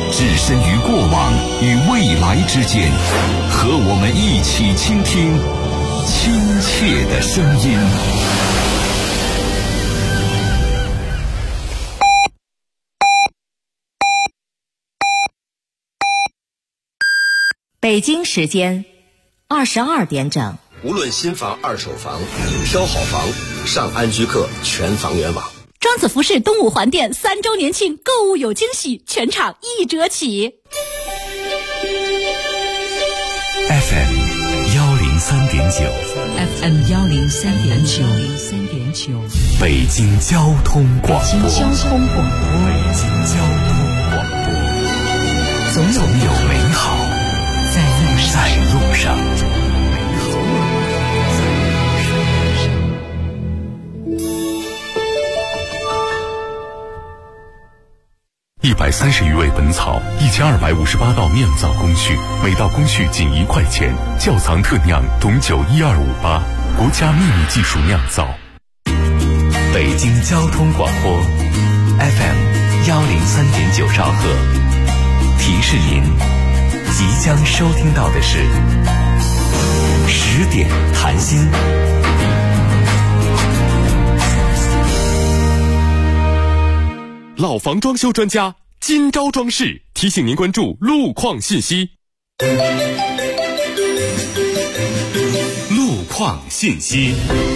置身于过往与未来之间，和我们一起倾听亲切的声音。 北京时间22点整。 无论新房、二手房，挑好房，上安居客全房源网。 庄子服饰东五环店3周年庆购物有惊喜，全场1折起。 FM 103.9 FM 103.9 北京交通广播。 北京交通广播，总有美好在路上。130余味本草，1258道酿造工序，每道工序仅1块钱。窖藏特酿董酒12588，国家秘密技术酿造。北京交通广播 FM 103.9兆赫，提示您即将收听到的是10点谈心。老房装修专家金招装饰提醒您关注路况信息。路况信息。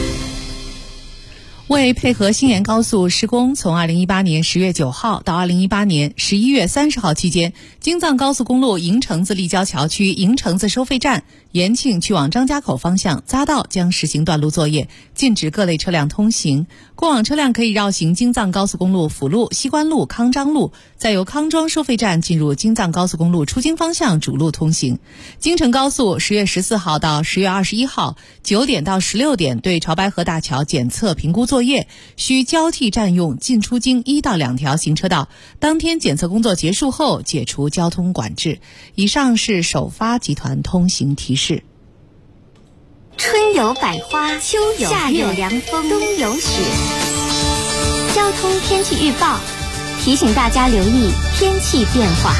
为配合新延高速施工，从2018年10月9号到2018年11月30号期间，京藏高速公路营城子立交桥区营城子收费站、延庆去往张家口方向匝道将实行断路作业，禁止各类车辆通行。过往车辆可以绕行京藏高速公路辅路、西关路、康张路，再由康庄收费站进入京藏高速公路出京方向主路通行。京承高速10月14号到10月21号9点到16点对潮白河大桥检测评估作业，需交替占用进出京1到2条行车道，当天检测工作结束后解除交通管制。以上是首发集团通行提示。 春有百花，秋有夏有凉风，冬有雪。交通天气预报提醒大家留意天气变化。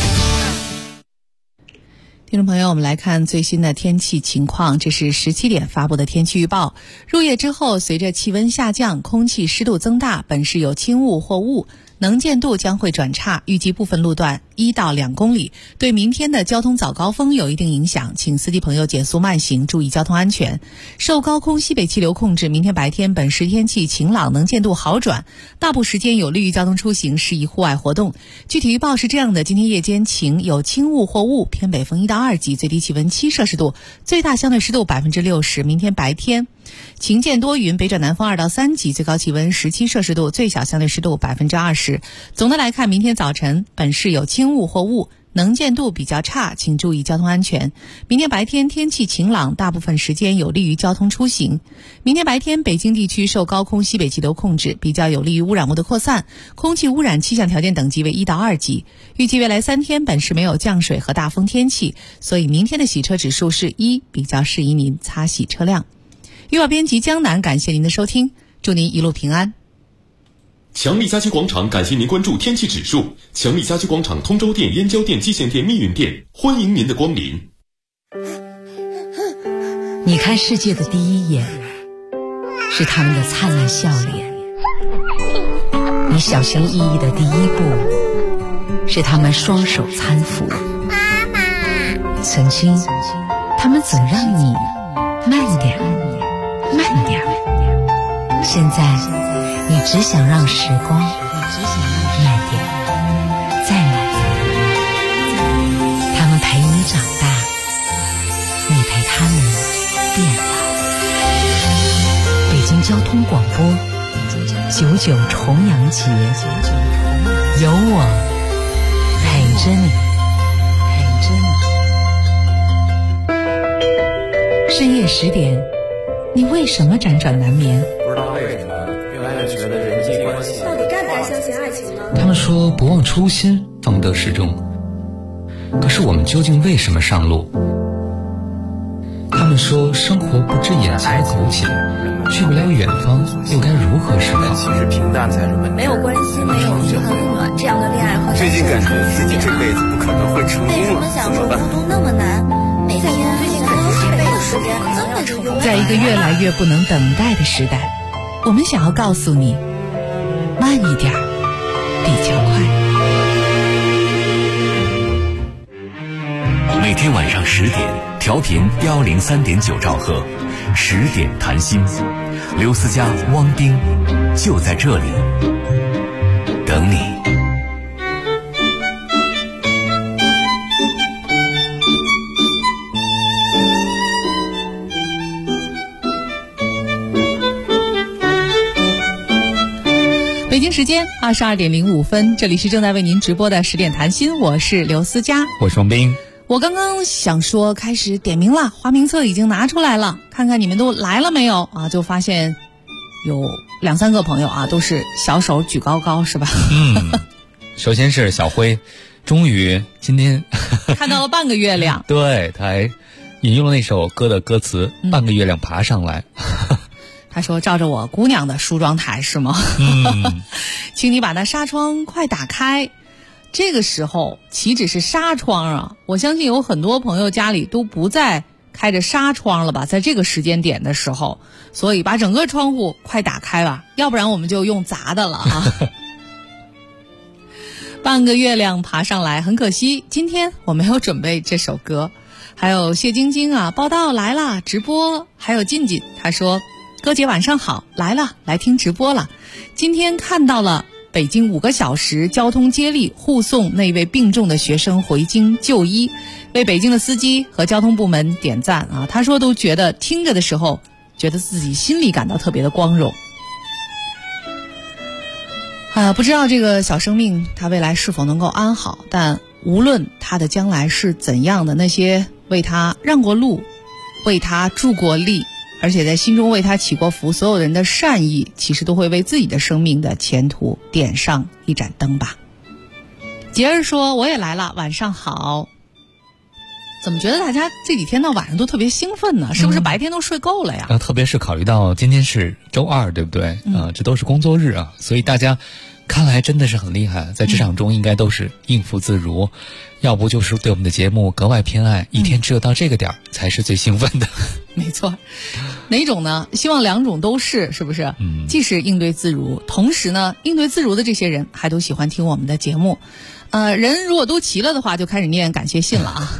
听众朋友，我们来看最新的天气情况。这是17点发布的天气预报。入夜之后，随着气温下降，空气湿度增大，本市有轻雾或雾，能见度将会转差，预计部分路段1到2公里，对明天的交通早高峰有一定影响，请司机朋友减速慢行，注意交通安全。受高空西北气流控制，明天白天本市天气晴朗，能见度好转，大部时间有利于交通出行，适宜户外活动。具体预报是这样的：今天夜间晴，有轻雾或雾，偏北风1到2级，最低气温7摄氏度，最大相对湿度60%。明天白天晴间多云，北转南风2到3级，最高气温17摄氏度，最小相对湿度20%。总的来看，明天早晨本市有轻雾或雾，能见度比较差，请注意交通安全。明天白天天气晴朗，大部分时间有利于交通出行。明天白天北京地区受高空西北气流控制，比较有利于污染物的扩散，空气污染气象条件等级为1到2级。预计未来3天本市没有降水和大风天气，所以明天的洗车指数是1，比较适宜您擦洗车辆。预报编辑江南，感谢您的收听，祝您一路平安。 强力家居广场感谢您关注天气指数。强力家居广场通州店、燕郊店、蓟县店、密云店，欢迎您的光临。 你看世界的第一眼是他们的灿烂笑脸，你小心翼翼的第一步是他们双手搀扶。 妈妈， 曾经他们总让你慢点慢点，现在你只想让时光慢点再慢点。他们陪你长大，你陪他们变老。北京交通广播99重阳节，有我陪着你。深夜10点，你为什么辗转难眠？ 不知道为什么越来越觉得人际关系到底该不该相信爱情呢？ 他们说不忘初心方得始终，可是我们究竟为什么上路？他们们说生活不止眼前苟且，去不了远方，又该如何是好？ 其实平淡才是本质。 没有关系，没有遗憾和暖，这样的恋爱和最近感觉自己这辈子不可能会成功了， 为什么想说孤独那么难？每天最近感觉这辈子时间可能要成功。 在一个越来越不能等待的时代，我们想要告诉你，慢一点比较快。 每天晚上10点，调频103.9兆赫，10点谈心，刘思佳、汪冰就在这里等你。 北京时间22点05分，这里是正在为您直播的10点谈心，我是刘思佳， 我是王冰。 我刚刚想说开始点名了，花名册已经拿出来了，看看你们都来了没有啊？就发现有2、3个朋友啊，都是小手举高高，是吧？ 首先是小辉，终于今天看到了半个月亮。 对，他还引用了那首歌的歌词，半个月亮爬上来。 他说照着我姑娘的梳妆台是吗？请你把那纱窗快打开。这个时候岂止是纱窗啊，我相信有很多朋友家里都不再开着纱窗了吧，在这个时间点的时候，所以把整个窗户快打开吧，要不然我们就用砸的了啊。半个月亮爬上来，很可惜今天我没有准备这首歌。还有谢晶晶啊，报道来了，直播。还有静静，他说哥姐晚上好，来了，来听直播了。今天看到了北京5个小时交通接力护送那位病重的学生回京就医，为北京的司机和交通部门点赞啊！他说都觉得听着的时候，觉得自己心里感到特别的光荣。不知道这个小生命他未来是否能够安好，但无论他的将来是怎样的，那些为他让过路，为他助过力，而且在心中为他祈过福，所有人的善意其实都会为自己的生命的前途点上一盏灯吧。杰儿说我也来了，晚上好。怎么觉得大家这几天到晚上都特别兴奋呢？是不是白天都睡够了呀？ 特别是考虑到今天是周2，对不对？这都是工作日啊，所以大家看来真的是很厉害，在职场中应该都是应付自如，要不就是对我们的节目格外偏爱，一天只有到这个点才是最兴奋的。 没错，哪种呢？希望2种都是，是不是？既是应对自如，同时呢，应对自如的这些人还都喜欢听我们的节目。人如果都齐了的话，就开始念感谢信了啊。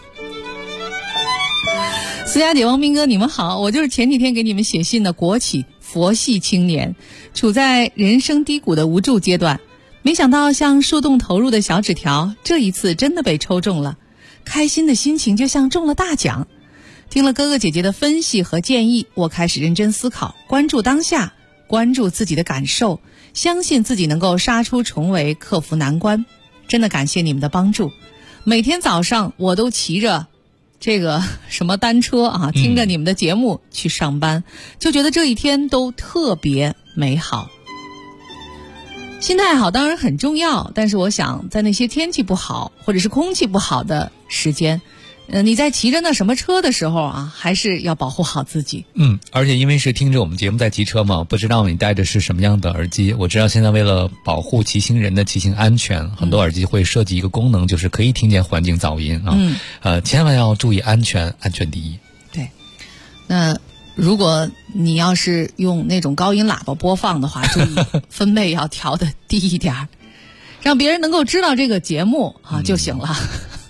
思佳姐、王斌哥，你们好，我就是前几天给你们写信的国企佛系青年，处在人生低谷的无助阶段，没想到像树洞投入的小纸条，这一次真的被抽中了，开心的心情就像中了大奖。听了哥哥姐姐的分析和建议，我开始认真思考，关注当下，关注自己的感受，相信自己能够杀出重围，克服难关。真的感谢你们的帮助。每天早上我都骑着这个什么单车啊，听着你们的节目去上班，就觉得这一天都特别美好。心态好当然很重要，但是我想在那些天气不好或者是空气不好的时间，你在骑着那什么车的时候啊，还是要保护好自己。 而且因为是听着我们节目在骑车嘛，不知道你戴的是什么样的耳机。我知道现在为了保护骑行人的骑行安全，很多耳机会设计一个功能，就是可以听见环境噪音啊。千万要注意安全，安全第一。 对，那如果你要是用那种高音喇叭播放的话，注意分贝要调的低一点，让别人能够知道这个节目啊就行了。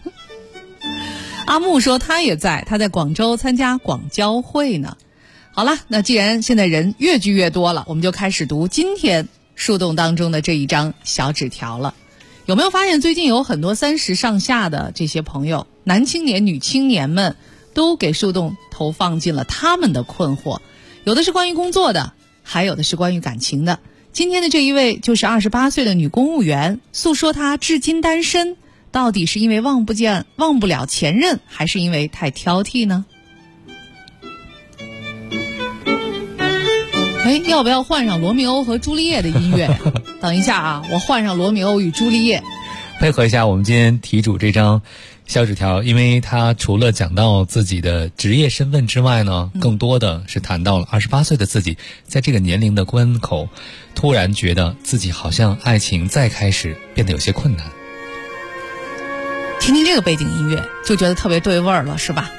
阿木说他也在，他在广州参加广交会呢。好了，那既然现在人越聚越多了，我们就开始读今天树洞当中的这一张小纸条了。有没有发现最近有很多30上下的这些朋友，男青年女青年们都给树洞投放进了他们的困惑，有的是关于工作的，还有的是关于感情的。今天的这一位就是28岁的女公务员，诉说她至今单身，到底是因为忘不了前任，还是因为太挑剔呢？要不要换上罗密欧和朱丽叶的音乐呀？等一下啊，我换上罗密欧与朱丽叶。 配合一下我们今天题主这张小纸条，因为他除了讲到自己的职业身份之外呢，更多的是谈到了28岁的自己在这个年龄的关口，突然觉得自己好像爱情再开始变得有些困难。 听听这个背景音乐就觉得特别对味儿了，是吧？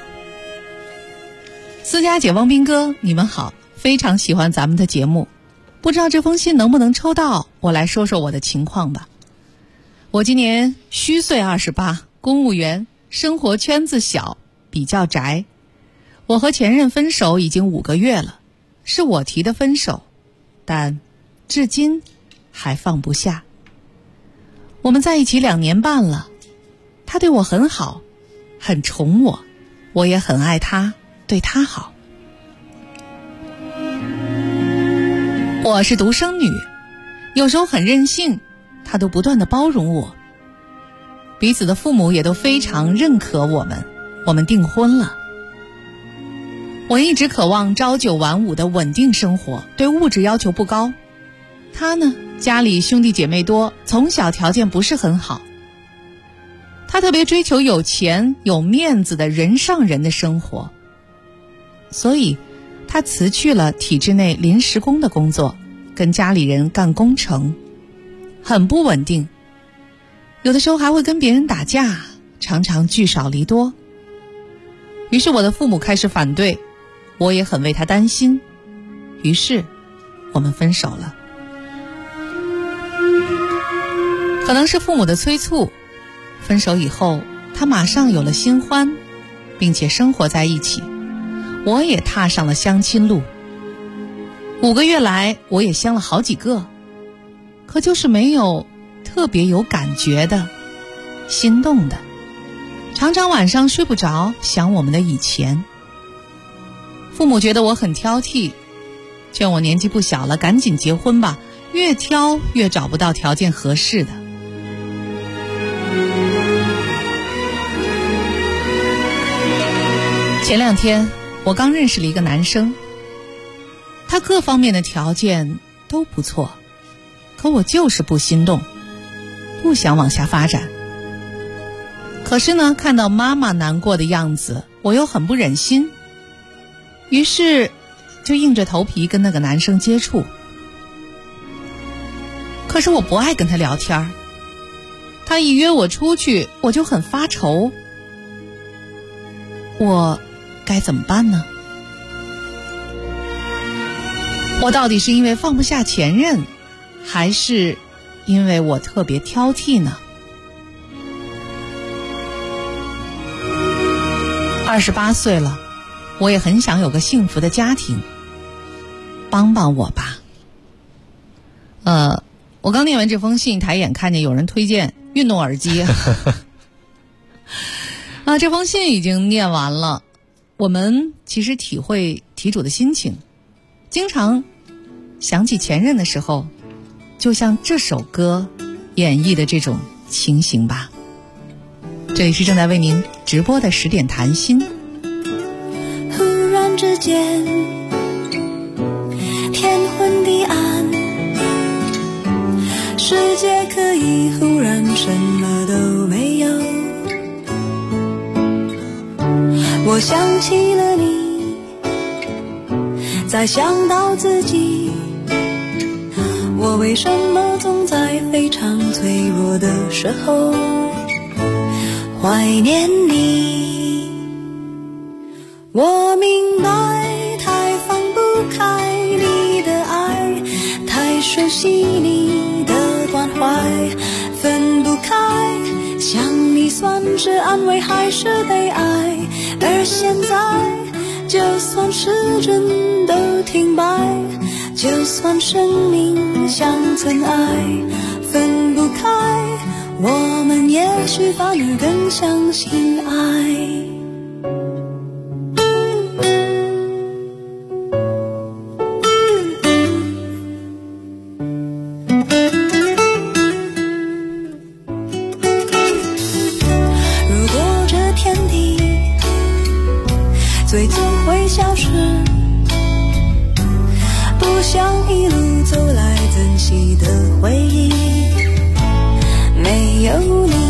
思佳姐、汪斌哥，你们好，非常喜欢咱们的节目，不知道这封信能不能抽到，我来说说我的情况吧。我今年虚岁28，公务员，生活圈子小，比较宅。我和前任分手已经5个月了，是我提的分手，但至今还放不下。我们在一起2年半了，他对我很好，很宠我，我也很爱他，对他好。我是独生女，有时候很任性，他都不断地包容我。彼此的父母也都非常认可我们订婚了。我一直渴望朝9晚5的稳定生活，对物质要求不高。他呢，家里兄弟姐妹多，从小条件不是很好。他特别追求有钱有面子的人上人的生活，所以他辞去了体制内临时工的工作，跟家里人干工程，很不稳定，有的时候还会跟别人打架，常常聚少离多。于是我的父母开始反对，我也很为他担心，于是我们分手了。可能是父母的催促，分手以后他马上有了新欢，并且生活在一起，我也踏上了相亲路。5个月来我也相了好几个，可就是没有特别有感觉的，心动的，常常晚上睡不着，想我们的以前。父母觉得我很挑剔，劝我年纪不小了，赶紧结婚吧，越挑越找不到条件合适的。前2天我刚认识了一个男生，他各方面的条件都不错，可我就是不心动，不想往下发展。可是呢，看到妈妈难过的样子，我又很不忍心，于是就硬着头皮跟那个男生接触。可是我不爱跟他聊天，他一约我出去，我就很发愁。我该怎么办呢？我到底是因为放不下前任，还是因为我特别挑剔呢？28岁了，我也很想有个幸福的家庭，帮帮我吧。我刚念完这封信，抬眼看见有人推荐运动耳机这封信已经念完了。我们其实体会题主的心情，经常想起前任的时候，就像这首歌演绎的这种情形吧。这里是正在为您直播的10点谈心。 忽然之间天昏地暗，世界可以忽然什么都没有。我想起了你，再想到自己，我为什么总在非常脆弱的时候怀念你？我明白，太放不开你的爱，太熟悉你的关怀，分不开，想你算是安慰还是悲哀？而现在，就算时针都停摆，就算生命像尘埃，分不开，我们也许反而更相信爱。如果这天地最终会消失，不想一路走来珍惜的回忆，没有你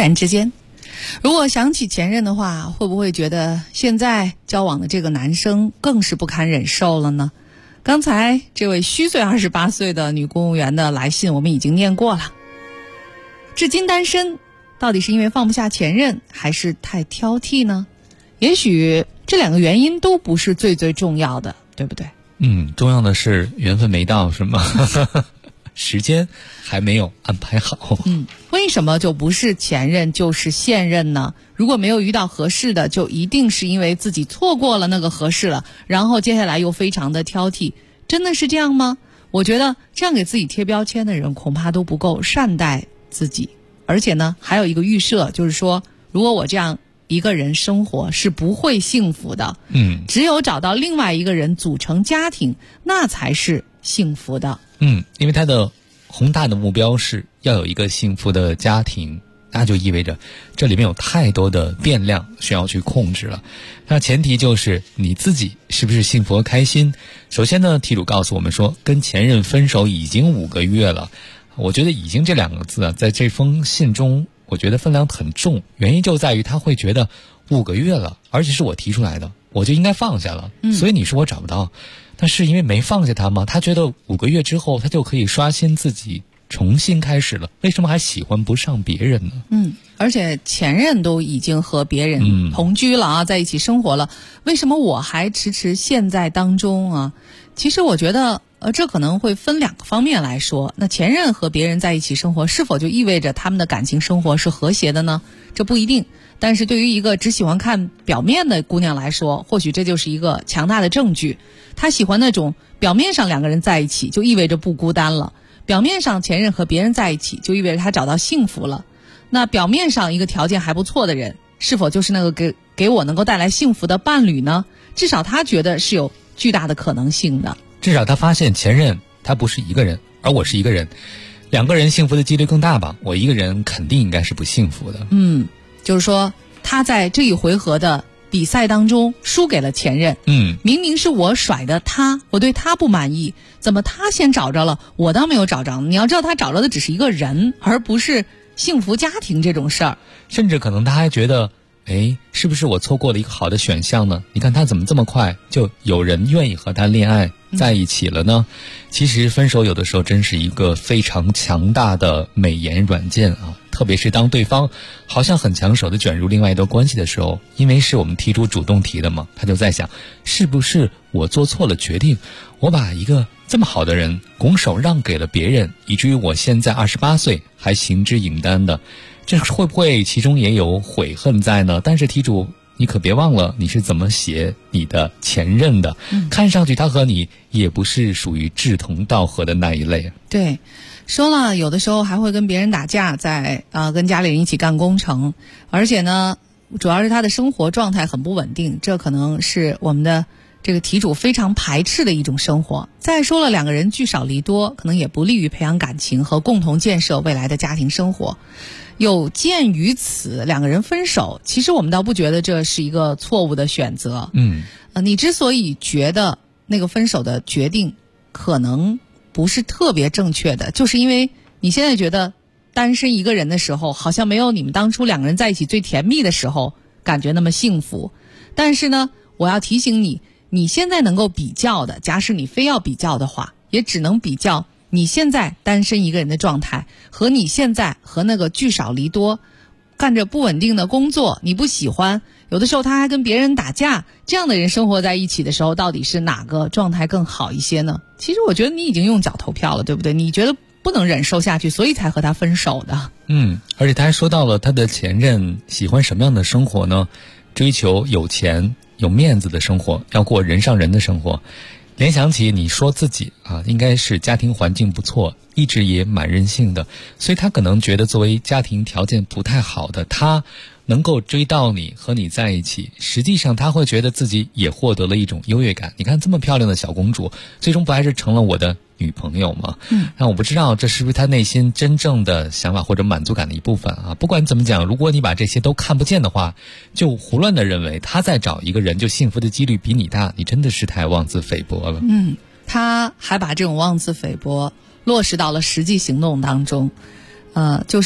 然之间。如果想起前任的话，会不会觉得现在交往的这个男生更是不堪忍受了呢？刚才这位虚岁28岁的女公务员的来信我们已经念过了。至今单身，到底是因为放不下前任，还是太挑剔呢？也许这两个原因都不是最重要的，对不对？ 重要的是缘分没到，是吗？时间还没有安排好。 为什么就不是前任就是现任呢？如果没有遇到合适的，就一定是因为自己错过了那个合适了，然后接下来又非常的挑剔，真的是这样吗？我觉得这样给自己贴标签的人恐怕都不够善待自己。而且呢，还有一个预设，就是说如果我这样一个人生活是不会幸福的。只有找到另外一个人组成家庭，那才是幸福的。 因为他的宏大的目标是要有一个幸福的家庭，那就意味着这里面有太多的变量需要去控制了。那前提就是你自己是不是幸福和开心。首先呢，题主告诉我们说跟前任分手已经5个月了。我觉得已经这2个字啊，在这封信中我觉得分量很重，原因就在于他会觉得5个月了，而且是我提出来的，我就应该放下了。所以你说我找不到，但是因为没放下他吗？他觉得5个月之后他就可以刷新自己，重新开始了，为什么还喜欢不上别人呢？ 而且前任都已经和别人同居了啊，在一起生活了，为什么我还迟迟陷在当中啊？其实我觉得这可能会分2个方面来说。那前任和别人在一起生活，是否就意味着他们的感情生活是和谐的呢？这不一定。但是对于一个只喜欢看表面的姑娘来说，或许这就是一个强大的证据。她喜欢那种表面上2个人在一起就意味着不孤单了，表面上前任和别人在一起就意味着他找到幸福了。那表面上一个条件还不错的人，是否就是那个给我能够带来幸福的伴侣呢？至少他觉得是有巨大的可能性的。 至少他发现前任他不是一个人，而我是一个人，2个人幸福的几率更大吧？我一个人肯定应该是不幸福的。 就是说他在这一回合的比赛当中输给了前任。明明是我甩的他，我对他不满意，怎么他先找着了，我倒没有找着？你要知道他找着的只是一个人，而不是幸福家庭这种事儿。 甚至可能他还觉得是不是我错过了一个好的选项呢？你看他怎么这么快就有人愿意和他恋爱在一起了呢？其实分手有的时候真是一个非常强大的美颜软件啊，特别是当对方好像很抢手的卷入另外一段关系的时候，因为是我们提出主动提的嘛，他就在想是不是我做错了决定，我把一个这么好的人拱手让给了别人，以至于我现在28岁还行之影单的，这会不会其中也有悔恨在呢？但是题主你可别忘了你是怎么写你的前任的，看上去他和你也不是属于志同道合的那一类。 对，说了有的时候还会跟别人打架，在跟家里人一起干工程，而且呢主要是他的生活状态很不稳定，这可能是我们的这个题主非常排斥的一种生活。再说了，2个人聚少离多，可能也不利于培养感情和共同建设未来的家庭生活。有鉴于此，2个人分手，其实我们倒不觉得这是一个错误的选择。你之所以觉得那个分手的决定可能不是特别正确的，就是因为你现在觉得单身一个人的时候，好像没有你们当初2个人在一起最甜蜜的时候感觉那么幸福。但是呢，我要提醒你，你现在能够比较的，假使你非要比较的话，也只能比较你现在单身一个人的状态和你现在和那个聚少离多干着不稳定的工作，你不喜欢，有的时候他还跟别人打架，这样的人生活在一起的时候，到底是哪个状态更好一些呢？其实我觉得你已经用脚投票了，对不对？你觉得不能忍受下去，所以才和他分手的。 而且他还说到了他的前任喜欢什么样的生活呢？追求有钱有面子的生活，要过人上人的生活。联想起你说自己应该是家庭环境不错，一直也蛮任性的，所以他可能觉得作为家庭条件不太好的他能够追到你和你在一起，实际上他会觉得自己也获得了一种优越感。你看这么漂亮的小公主，最终不还是成了我的女朋友吗？那我不知道这是不是他内心真正的想法或者满足感的一部分啊。不管怎么讲，如果你把这些都看不见的话，就胡乱的认为他在找一个人就幸福的几率比你大，你真的是太妄自菲薄了。 他还把这种妄自菲薄落实到了实际行动当中，就是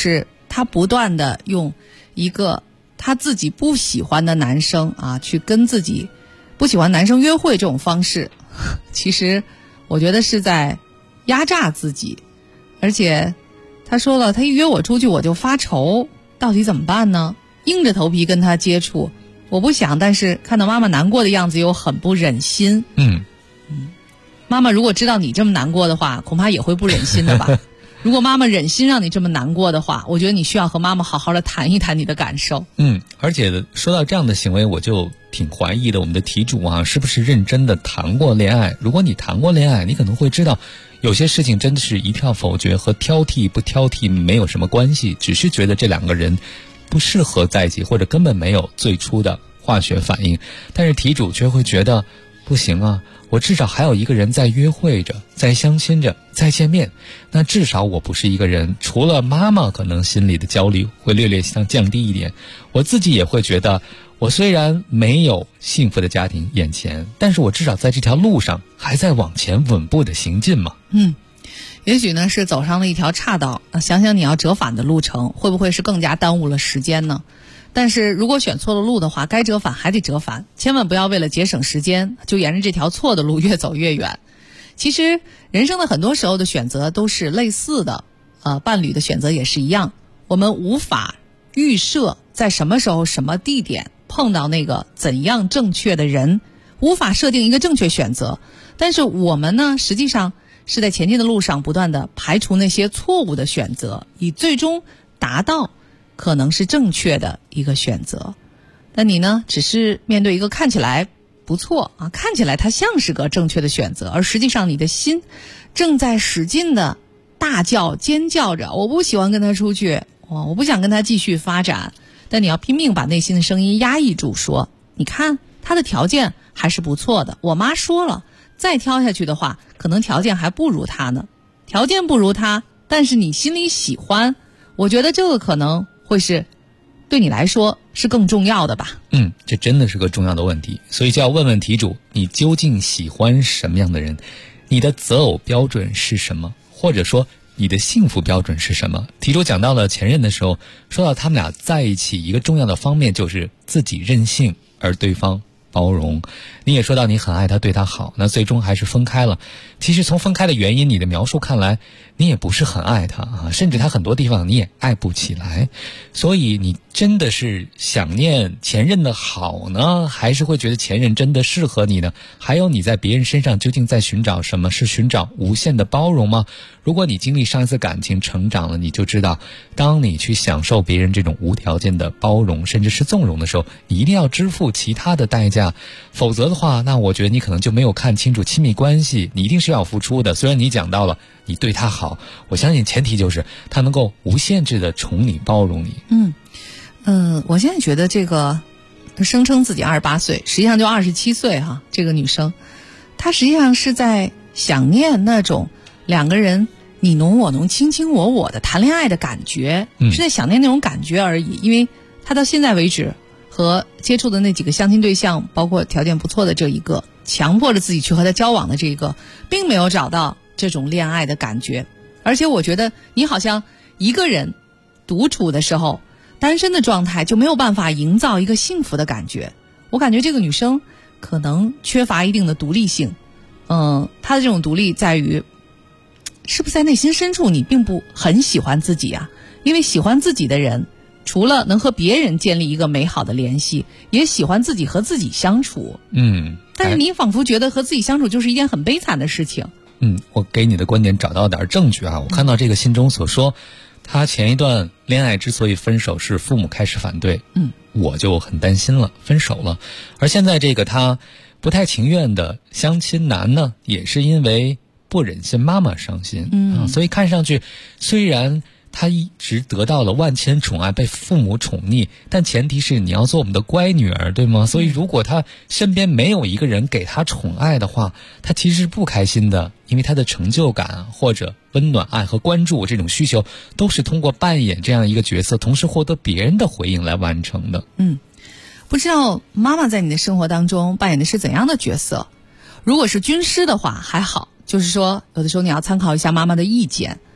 她不断的用一个她自己不喜欢的男生啊，去跟自己不喜欢男生约会这种方式，其实我觉得是在压榨自己。而且她说了，她一约我出去我就发愁，到底怎么办呢？硬着头皮跟他接触，我不想，但是看到妈妈难过的样子又很不忍心。妈妈如果知道你这么难过的话，恐怕也会不忍心的吧。如果妈妈忍心让你这么难过的话，我觉得你需要和妈妈好好的谈一谈你的感受。 而且说到这样的行为，我就挺怀疑的，我们的题主啊，是不是认真的谈过恋爱？如果你谈过恋爱，你可能会知道有些事情真的是一票否决，和挑剔不挑剔没有什么关系，只是觉得这两个人不适合在一起，或者根本没有最初的化学反应。但是题主却会觉得不行啊，我至少还有一个人在约会着，在相亲着，在见面，那至少我不是一个人。除了妈妈可能心里的焦虑会略略降低一点，我自己也会觉得，我虽然没有幸福的家庭眼前，但是我至少在这条路上还在往前稳步的行进嘛。 也许呢是走上了一条岔道，想想你要折返的路程，会不会是更加耽误了时间呢？但是如果选错了路的话，该折返还得折返，千万不要为了节省时间就沿着这条错的路越走越远。其实人生的很多时候的选择都是类似的，伴侣的选择也是一样，我们无法预设在什么时候什么地点碰到那个怎样正确的人，无法设定一个正确选择。但是我们呢，实际上是在前进的路上不断的排除那些错误的选择，以最终达到可能是正确的一个选择。那你呢，只是面对一个看起来不错啊，看起来它像是个正确的选择，而实际上你的心正在使劲的大叫尖叫着，我不喜欢跟他出去，我不想跟他继续发展。但你要拼命把内心的声音压抑住，说你看他的条件还是不错的，我妈说了，再挑下去的话可能条件还不如他呢。条件不如他，但是你心里喜欢，我觉得这个可能会是对你来说是更重要的吧。 这真的是个重要的问题，所以就要问问题主，你究竟喜欢什么样的人？你的择偶标准是什么？或者说你的幸福标准是什么？题主讲到了前任的时候，说到他们俩在一起一个重要的方面就是自己任性，而对方包容。你也说到你很爱他，对他好，那最终还是分开了。其实从分开的原因，你的描述看来，你也不是很爱他啊，甚至他很多地方你也爱不起来。所以你真的是想念前任的好呢，还是会觉得前任真的适合你呢？还有你在别人身上究竟在寻找什么？是寻找无限的包容吗？如果你经历上一次感情成长了，你就知道，当你去享受别人这种无条件的包容甚至是纵容的时候，你一定要支付其他的代价，否则的话，那我觉得你可能就没有看清楚亲密关系，你一定是要付出的。虽然你讲到了你对他好，我相信前提就是他能够无限制的宠你包容你。 我现在觉得这个声称自己28岁，实际上就27岁哈，这个女生她实际上是在想念那种两个人你侬我侬卿卿我我的谈恋爱的感觉，是在想念那种感觉而已。因为她到现在为止和接触的那几个相亲对象，包括条件不错的这一个，强迫着自己去和他交往的这一个，并没有找到这种恋爱的感觉。而且我觉得你好像一个人独处的时候，单身的状态就没有办法营造一个幸福的感觉。我感觉这个女生可能缺乏一定的独立性。她的这种独立在于，是不是在内心深处你并不很喜欢自己啊？因为喜欢自己的人，除了能和别人建立一个美好的联系，也喜欢自己和自己相处。但是你仿佛觉得和自己相处就是一件很悲惨的事情。 我给你的观点找到点证据啊。我看到这个信中所说，他前一段恋爱之所以分手是父母开始反对，我就很担心了，分手了。而现在这个他不太情愿的相亲男呢，也是因为不忍心妈妈伤心，所以看上去虽然他一直得到了万千宠爱，被父母宠溺，但前提是你要做我们的乖女儿，对吗？所以如果他身边没有一个人给他宠爱的话，他其实是不开心的，因为他的成就感或者温暖爱和关注这种需求都是通过扮演这样一个角色，同时获得别人的回应来完成的。 不知道妈妈在你的生活当中扮演的是怎样的角色？如果是军师的话还好，就是说有的时候你要参考一下妈妈的意见。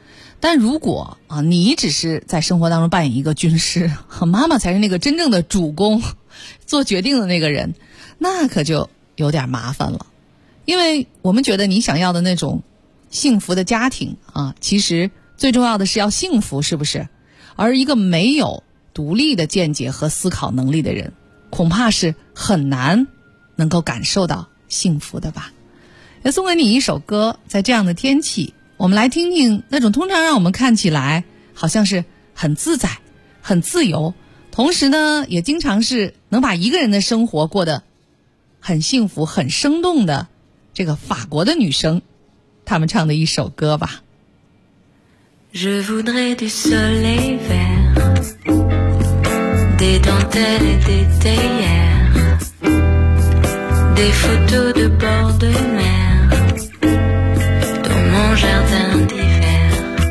但如果你只是在生活当中扮演一个军师，妈妈才是那个真正的主公，做决定的那个人，那可就有点麻烦了。因为我们觉得你想要的那种幸福的家庭其实最重要的是要幸福，是不是？而一个没有独立的见解和思考能力的人，恐怕是很难能够感受到幸福的吧。也送给你一首歌，在这样的天气，我们来听听那种通常让我们看起来好像是很自在很自由，同时呢也经常是能把一个人的生活过得很幸福很生动的这个法国的女生，她们唱的一首歌吧。 Je voudrais du soleil vert, des dentelles et des théières, des photos de bord de mer dans mon jardin d'hiver.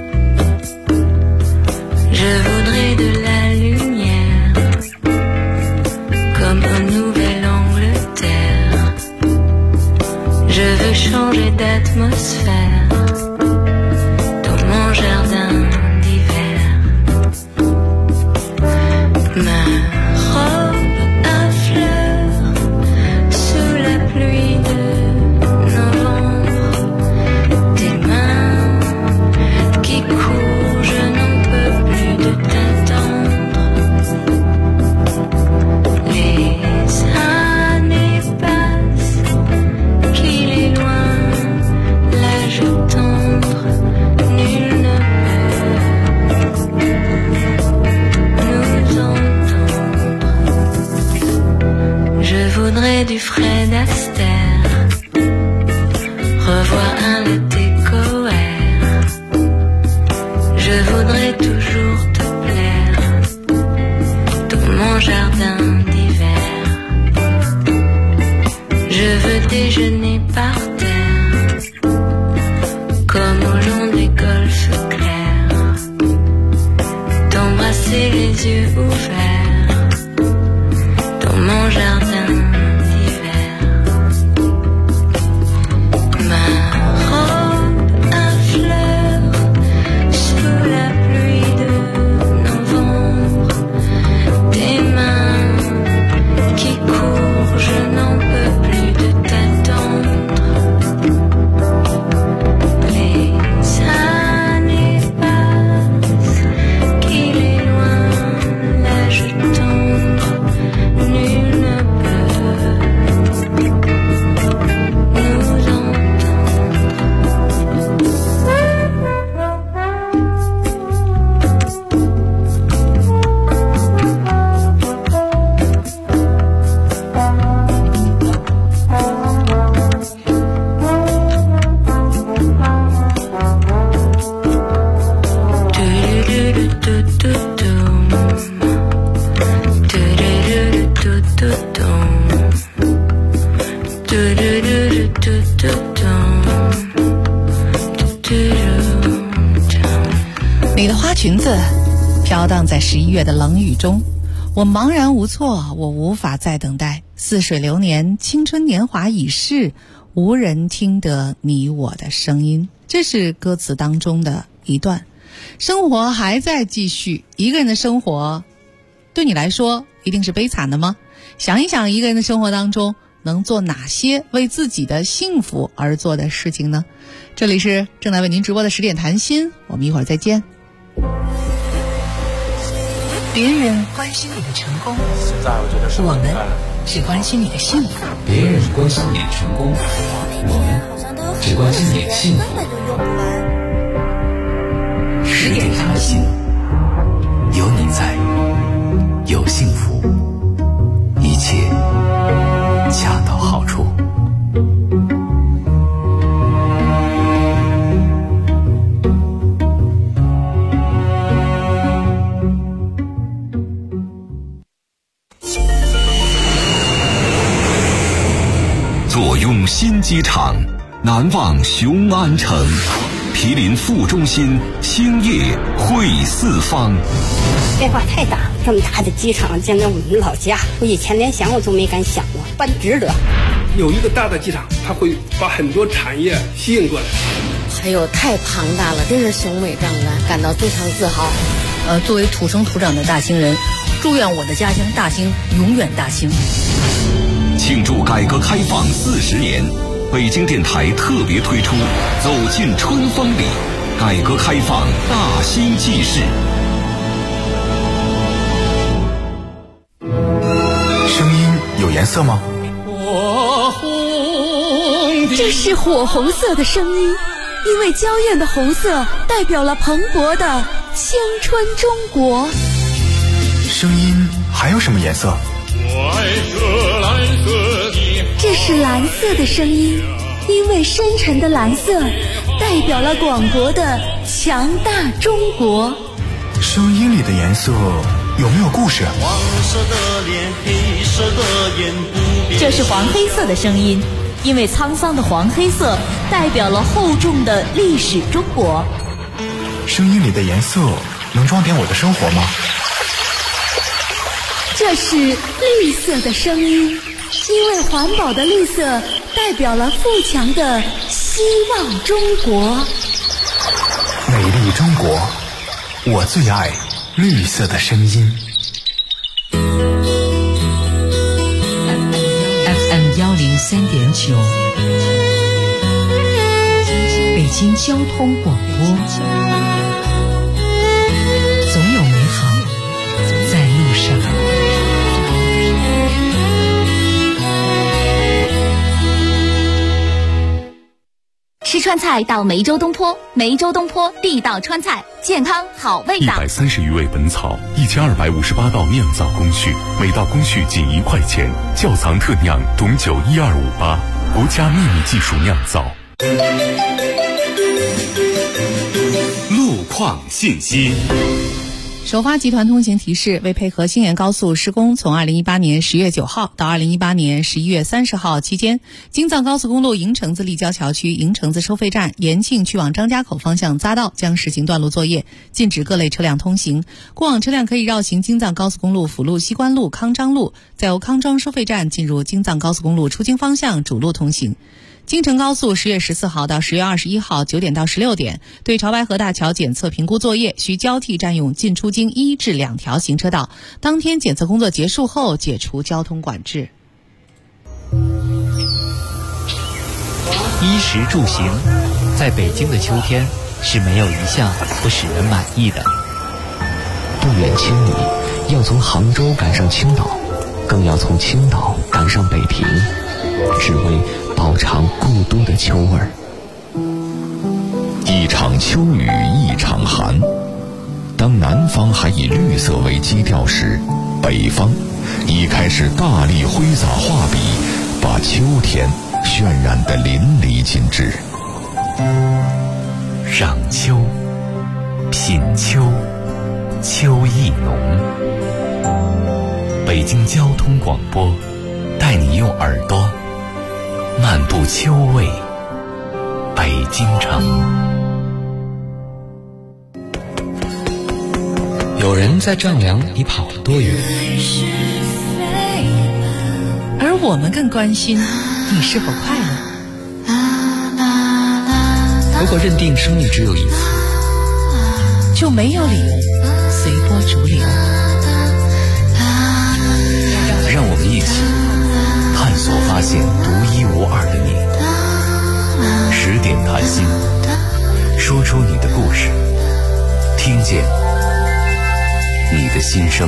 Je voudrais de la lumière comme au Nouvelle-Angleterre. Je veux changer d'atmosphère dans mon jardin d'hiver. Ma robe à fleurs sous la pluie de novembre, tes mains qui courent, je n'en peux plus de t'attendre. Les années passent, qu'il est loin l'âge tendre, nul ne peut nous entendre. Je voudrais du Fred Astaire, revoir un latte Coère. Je voudrais toujours te plaire dans mon jardin d'hiver. Je veux déjeuner par terre comme au long des golfes clairs, t'embrasser les yeux ouverts dans mon jardin d'hiver. Ma robe à fleurs sous la pluie de novembre, tes mains qui courent, je n'en peux plus de t'attendre. Les années passent, qu'il est loin l'âge tendre, nul ne peut nous entendre. Do 你的花裙子飘荡在11月的冷雨中，我茫然无措，我无法再等待。似水流年，青春年华已逝，无人听得你我的声音。这是歌词当中的一段。生活还在继续，一个人的生活对你来说一定是悲惨的吗？想一想，一个人的生活当中能做哪些为自己的幸福而做的事情呢？这里是正在为您直播的10点谈心，我们一会儿再见。别人关心你的成功，我们只关心你的幸福。 别人关心你的成功，我们只关心你的幸福。10点谈心，有你在，有幸福，一切恰到好处。 坐拥新机场，难忘雄安城。毗邻副中心，兴业汇四方。 变化太大，这么大的机场建在我们老家，我以前连想我都没敢想过，办值得。 有一个大的机场，它会把很多产业吸引过来。 哎呦，太庞大了，真是雄伟壮观，感到非常自豪。 作为土生土长的大兴人，祝愿我的家乡大兴永远大兴。 庆祝改革开放40年，北京电台特别推出《走进春风里》，改革开放大兴纪事。 声音有颜色吗？ 这是火红色的声音，因为娇艳的红色代表了蓬勃的青春中国。 声音还有什么颜色？ 这是蓝色的声音，因为深沉的蓝色代表了广博的强大中国。 声音里的颜色有没有故事？ 黄色的脸，黑色的眼，不变。 这是黄黑色的声音，因为沧桑的黄黑色代表了厚重的历史中国。 声音里的颜色能装点我的生活吗？ 这是绿色的声音，因为环保的绿色代表了富强的希望中国。 美丽中国，我最爱绿色的声音。 FM 103.9，北京交通广播，总有美好在路上。 吃川菜到梅州东坡，梅州东坡地道川菜，健康好味道。 130余味本草，1258道酿造工序，每道工序仅1块钱，窖藏特酿董酒12588，国家秘密技术酿造。 路况信息。 首发集团通行提示：为配合兴延高速施工，从2018年10月9号到2018年11月30号期间，京藏高速公路营城子立交桥区营城子收费站延庆去往张家口方向匝道将实行断路作业，禁止各类车辆通行。过往车辆可以绕行京藏高速公路辅路西关路、康庄路，再由康庄收费站进入京藏高速公路出京方向主路通行。京承高速10月14号到10月21号9点到16点，对潮白河大桥检测评估作业需交替占用进出京1至2条行车道，当天检测工作结束后解除交通管制。 衣食住行，在北京的秋天是没有一项不使人满意的。 不远千里，要从杭州赶上青岛，更要从青岛赶上北平，只为饱尝故都的秋味儿。 一场秋雨一场寒，当南方还以绿色为基调时，北方已开始大力挥洒画笔，把秋天渲染得淋漓尽致。 赏秋，品秋，秋意浓。北京交通广播带你用耳朵漫步秋味北京城。 有人在丈量你跑了多远， 而我们更关心你是否快乐。 如果认定生命只有一次， 就没有理由随波逐流。 让我们一起探索发现独一无二的你。10点谈心，说出你的故事，听见你的心声。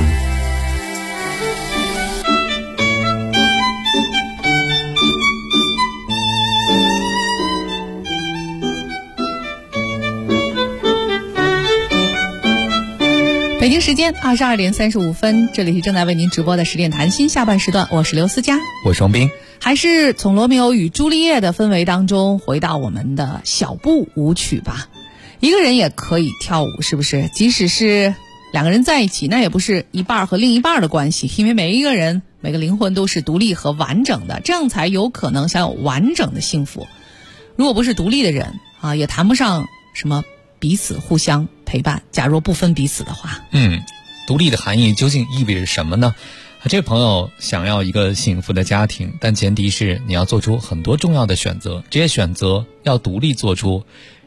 北京时间22点35分，这里是正在为您直播的10点谈心下半时段，我是刘思佳， 我是王斌。 还是从罗密欧与朱丽叶的氛围当中回到我们的小步舞曲吧。一个人也可以跳舞，是不是？即使是两个人在一起，那也不是一半和另一半的关系，因为每一个人每个灵魂都是独立和完整的，这样才有可能享有完整的幸福。如果不是独立的人啊，也谈不上什么彼此互相陪伴，假若不分彼此的话。 独立的含义究竟意味着什么呢？这位朋友想要一个幸福的家庭，但前提是你要做出很多重要的选择，这些选择要独立做出，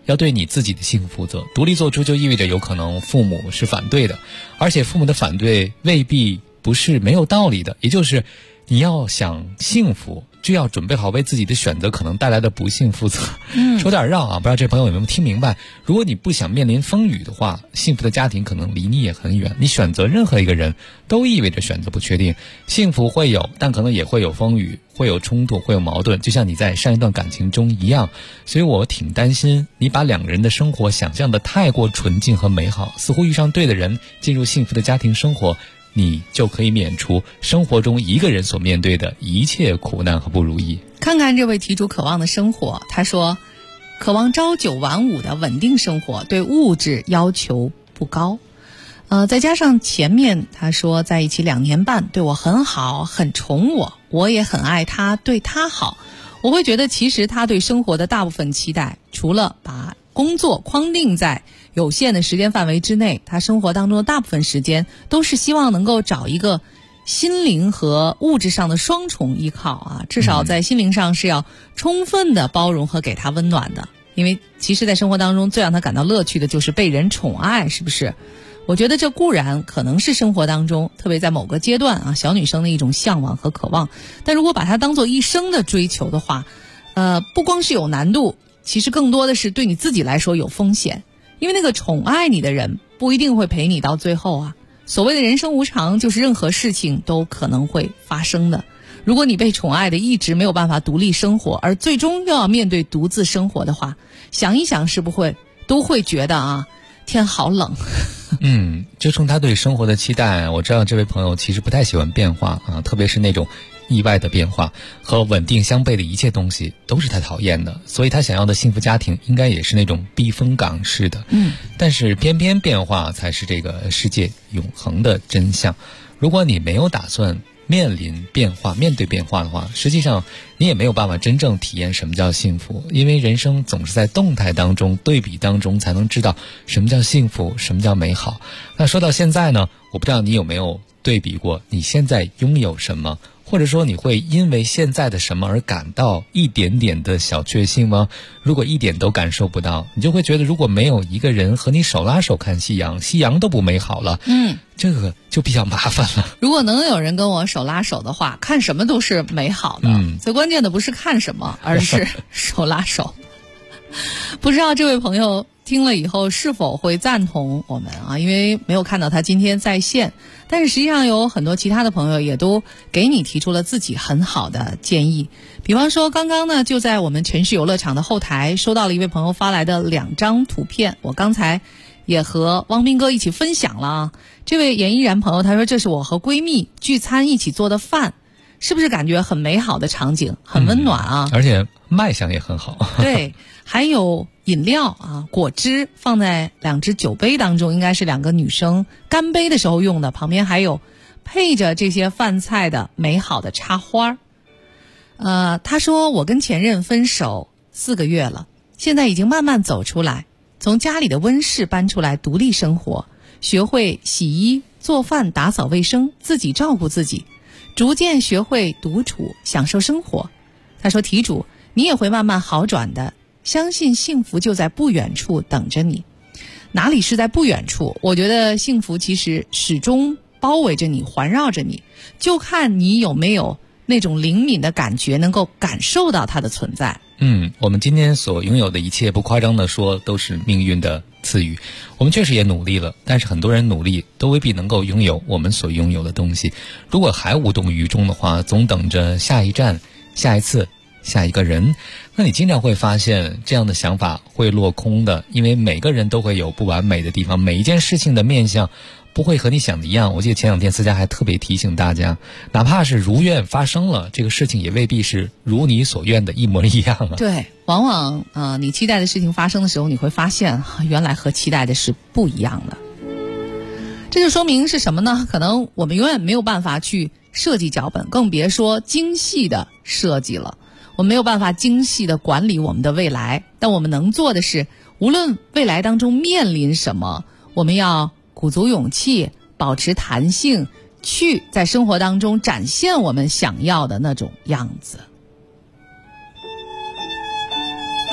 要对你自己的幸福负责。独立做出就意味着有可能父母是反对的，而且父母的反对未必不是没有道理的，也就是你要想幸福，就要准备好为自己的选择可能带来的不幸负责。说点绕啊，不知道这朋友有没有听明白。如果你不想面临风雨的话，幸福的家庭可能离你也很远。你选择任何一个人都意味着选择不确定，幸福会有，但可能也会有风雨，会有冲突，会有矛盾，就像你在上一段感情中一样。所以我挺担心你把两个人的生活想象的太过纯净和美好，似乎遇上对的人，进入幸福的家庭生活，你就可以免除生活中一个人所面对的一切苦难和不如意。 看看这位题主渴望的生活，他说渴望朝九晚五的稳定生活，对物质要求不高。再加上前面他说在一起2年半，对我很好，很宠我，我也很爱他，对他好。我会觉得其实他对生活的大部分期待，除了把工作框定在有限的时间范围之内，他生活当中的大部分时间都是希望能够找一个心灵和物质上的双重依靠啊，至少在心灵上是要充分的包容和给他温暖的。因为其实在生活当中最让他感到乐趣的就是被人宠爱，是不是？我觉得这固然可能是生活当中特别在某个阶段啊小女生的一种向往和渴望，但如果把它当做一生的追求的话，不光是有难度，其实更多的是对你自己来说有风险。因为那个宠爱你的人不一定会陪你到最后啊。所谓的人生无常，就是任何事情都可能会发生的。如果你被宠爱的一直没有办法独立生活，而最终又要面对独自生活的话，想一想是不会都会觉得啊，天好冷。 就冲他对生活的期待，我知道这位朋友其实不太喜欢变化啊，特别是那种意外的变化和稳定相悖的一切东西都是他讨厌的，所以他想要的幸福家庭应该也是那种避风港式的。但是偏偏变化才是这个世界永恒的真相。如果你没有打算面临变化，面对变化的话，实际上你也没有办法真正体验什么叫幸福，因为人生总是在动态当中、对比当中才能知道什么叫幸福，什么叫美好。那说到现在呢，我不知道你有没有对比过你现在拥有什么，或者说你会因为现在的什么而感到一点点的小确幸吗？如果一点都感受不到，你就会觉得如果没有一个人和你手拉手看夕阳，夕阳都不美好了。这个就比较麻烦了。 如果能有人跟我手拉手的话，看什么都是美好的。最关键的不是看什么，而是手拉手。不知道这位朋友听了以后是否会赞同我们啊？因为没有看到他今天在线，但是实际上有很多其他的朋友也都给你提出了自己很好的建议。比方说刚刚呢，就在我们城市游乐场的后台收到了一位朋友发来的2张图片，我刚才也和汪斌哥一起分享了啊。这位严依然朋友他说，这是我和闺蜜聚餐一起做的饭，是不是感觉很美好的场景，很温暖啊？ 而且卖相也很好。 对，还有饮料啊，果汁放在2只酒杯当中，应该是2个女生干杯的时候用的，旁边还有配着这些饭菜的美好的插花。他说我跟前任分手4个月了，现在已经慢慢走出来，从家里的温室搬出来独立生活，学会洗衣做饭打扫卫生，自己照顾自己，逐渐学会独处享受生活。他说题主你也会慢慢好转的，相信幸福就在不远处等着你。哪里是在不远处？我觉得幸福其实始终包围着你，环绕着你，就看你有没有那种灵敏的感觉，能够感受到它的存在。 我们今天所拥有的一切，不夸张地说，都是命运的赐予。我们确实也努力了，但是很多人努力都未必能够拥有我们所拥有的东西。如果还无动于衷的话，总等着下一站、下一次、下一个人，那你经常会发现这样的想法会落空的，因为每个人都会有不完美的地方，每一件事情的面向不会和你想的一样。我记得前2天思佳还特别提醒大家，哪怕是如愿发生了，这个事情也未必是如你所愿的一模一样啊。 对，往往你期待的事情发生的时候，你会发现原来和期待的是不一样的。这就说明是什么呢？可能我们永远没有办法去设计脚本，更别说精细的设计了。我们没有办法精细的管理我们的未来，但我们能做的是，无论未来当中面临什么，我们要鼓足勇气，保持弹性，去在生活当中展现我们想要的那种样子。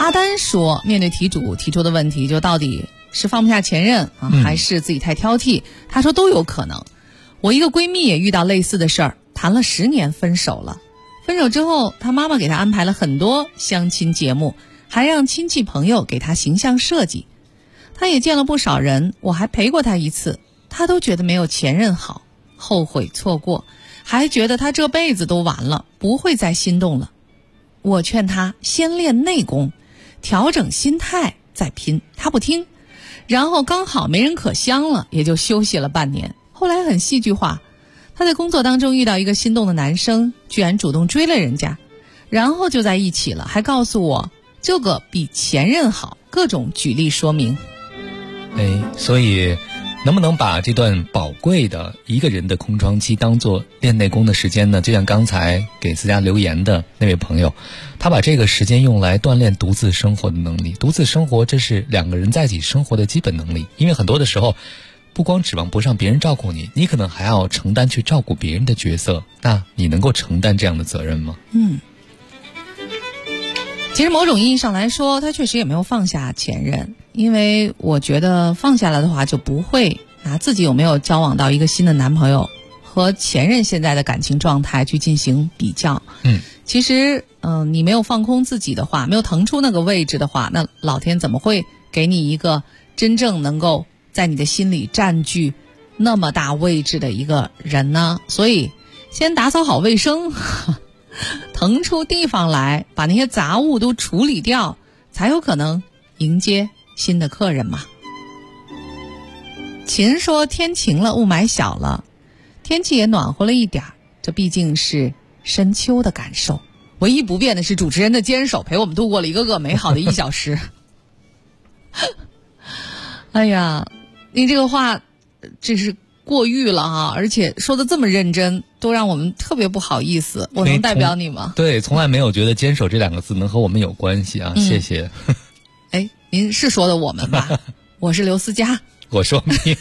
阿丹说，面对题主提出的问题，就到底是放不下前任啊，还是自己太挑剔？他说都有可能。我一个闺蜜也遇到类似的事儿，谈了10年分手了。分手之后，她妈妈给她安排了很多相亲节目，还让亲戚朋友给她形象设计。她也见了不少人，我还陪过她一次，她都觉得没有前任好，后悔错过，还觉得她这辈子都完了，不会再心动了。我劝她先练内功，调整心态再拼，她不听，然后刚好没人可相了，也就休息了半年。后来很戏剧化，她在工作当中遇到一个心动的男生，居然主动追了人家，然后就在一起了，还告诉我这个比前任好，各种举例说明。 所以能不能把这段宝贵的一个人的空窗期当作练内功的时间呢？就像刚才给思佳留言的那位朋友，他把这个时间用来锻炼独自生活的能力。独自生活，这是2个人在一起生活的基本能力。因为很多的时候，不光指望不上别人照顾你，你可能还要承担去照顾别人的角色。那你能够承担这样的责任吗？ 其实某种意义上来说，他确实也没有放下前任，因为我觉得放下来的话，就不会拿自己有没有交往到一个新的男朋友和前任现在的感情状态去进行比较。其实你没有放空自己的话，没有腾出那个位置的话，那老天怎么会给你一个真正能够在你的心里占据那么大位置的一个人呢？所以先打扫好卫生，腾出地方来，把那些杂物都处理掉，才有可能迎接新的客人嘛。秦说，天晴了，雾霾小了，天气也暖和了一点，这毕竟是深秋的感受。唯一不变的是主持人的坚守，陪我们度过了一个个美好的1小时。哎呀，你这个话这是过誉了哈，而且说的这么认真，都让我们特别不好意思。我能代表你吗？ 对，从来没有觉得坚守这2个字能和我们有关系啊，谢谢。 您是说的我们吧？我是刘思佳。 我说你。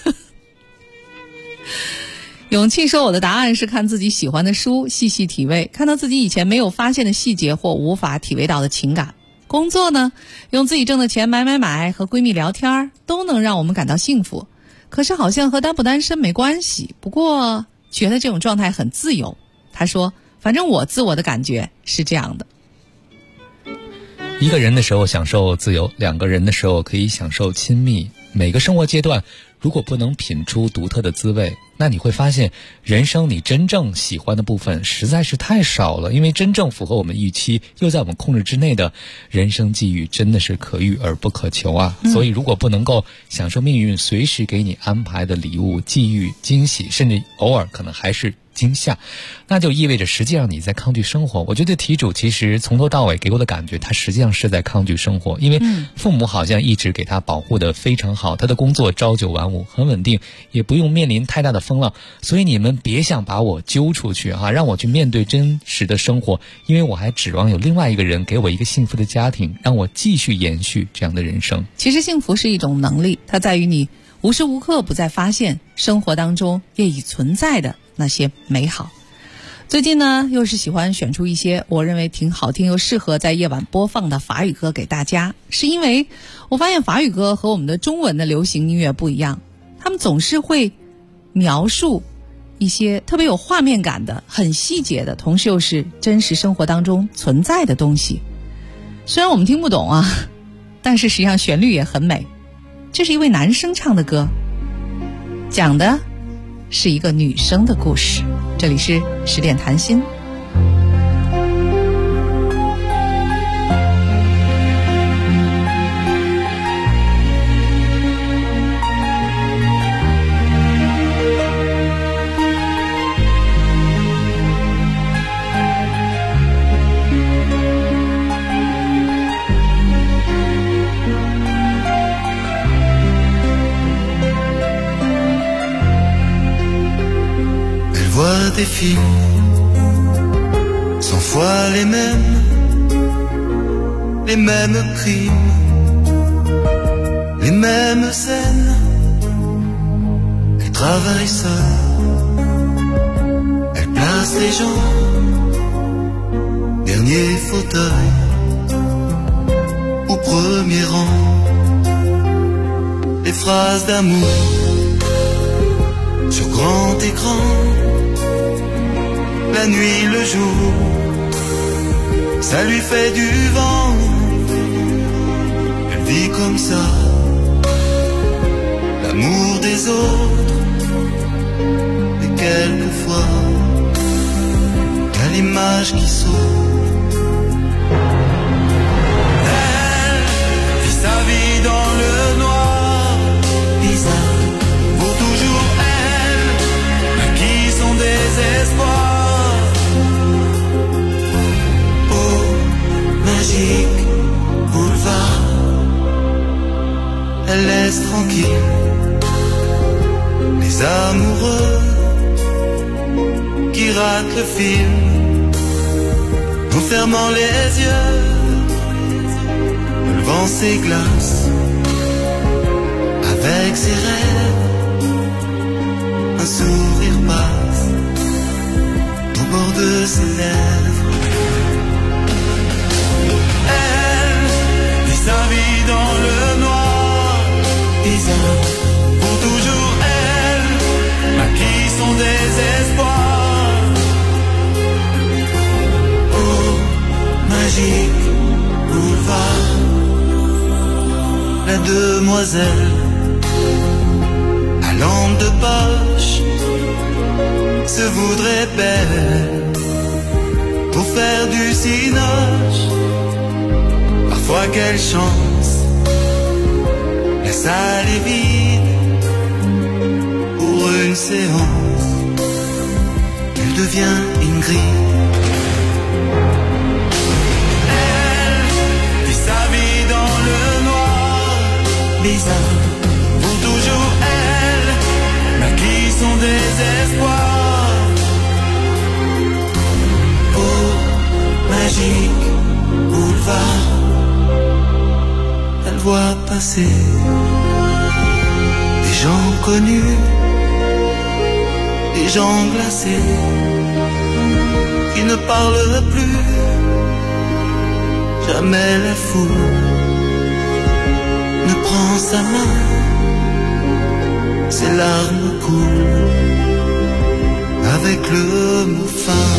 勇气说，我的答案是看自己喜欢的书，细细体味，看到自己以前没有发现的细节或无法体味到的情感。工作呢，用自己挣的钱买，和闺蜜聊天，都能让我们感到幸福。可是好像和单不单身没关系，不过觉得这种状态很自由。他说，反正我自我的感觉是这样的。 一个人的时候享受自由，2个人的时候可以享受亲密。每个生活阶段如果不能品出独特的滋味，那你会发现人生你真正喜欢的部分实在是太少了。因为真正符合我们预期又在我们控制之内的人生际遇真的是可遇而不可求啊。所以如果不能够享受命运随时给你安排的礼物、际遇、惊喜，甚至偶尔可能还是惊吓，那就意味着实际上你在抗拒生活。我觉得题主其实从头到尾给我的感觉，他实际上是在抗拒生活。因为父母好像一直给他保护得非常好，他的工作朝九晚五，很稳定，也不用面临太大的风浪。所以你们别想把我揪出去啊，让我去面对真实的生活，因为我还指望有另外一个人给我一个幸福的家庭，让我继续延续这样的人生。 其实幸福是一种能力，它在于你无时无刻不在发现生活当中业已存在的那些美好。最近呢，又是喜欢选出一些我认为挺好听又适合在夜晚播放的法语歌给大家，是因为我发现法语歌和我们的中文的流行音乐不一样，他们总是会描述一些特别有画面感的、很细节的，同时又是真实生活当中存在的东西。虽然我们听不懂啊，但是实际上旋律也很美。这是一位男生唱的歌，讲的是一个女生的故事。这里是10点谈心。 Des films 100 fois les mêmes crimes, les mêmes scènes. Elle travaille seule, elle place les gens, dernier fauteuil ou premier rang. Les phrases d'amour sur grand écran, la nuit, le jour, ça lui fait du vent. Elle vit comme ça, l'amour des autres. Et quelquefois, y a l'image qui saute. Elle vit sa vie dans le noir, bizarre, pour toujours elle, à qui son désespoir. Oh, magique boulevard, elle laisse tranquille les amoureux qui ratent le film en fermant les yeux. Le vent s'églace avec ses rêves, un sourire passe au bord de ses lèvres. Elle vit sa vie dans le noir, bizarre, pour toujours elle, maquille son désespoir. Oh, magique boulevard, la demoiselle à lampe de poche se voudrait belle pour faire du cinoche. Parfois quelle chance, la salle est vide pour une séance. Elle devient Ingrid. Elle vit sa vie dans le noir, bizarre, pour toujours elle, maquille son désespoir. Oh, magique boulevard, elle voit passer des gens connus, des gens glacés qui ne parlent plus. Jamais la foule ne prend sa main, ses larmes coulent avec le mot fin.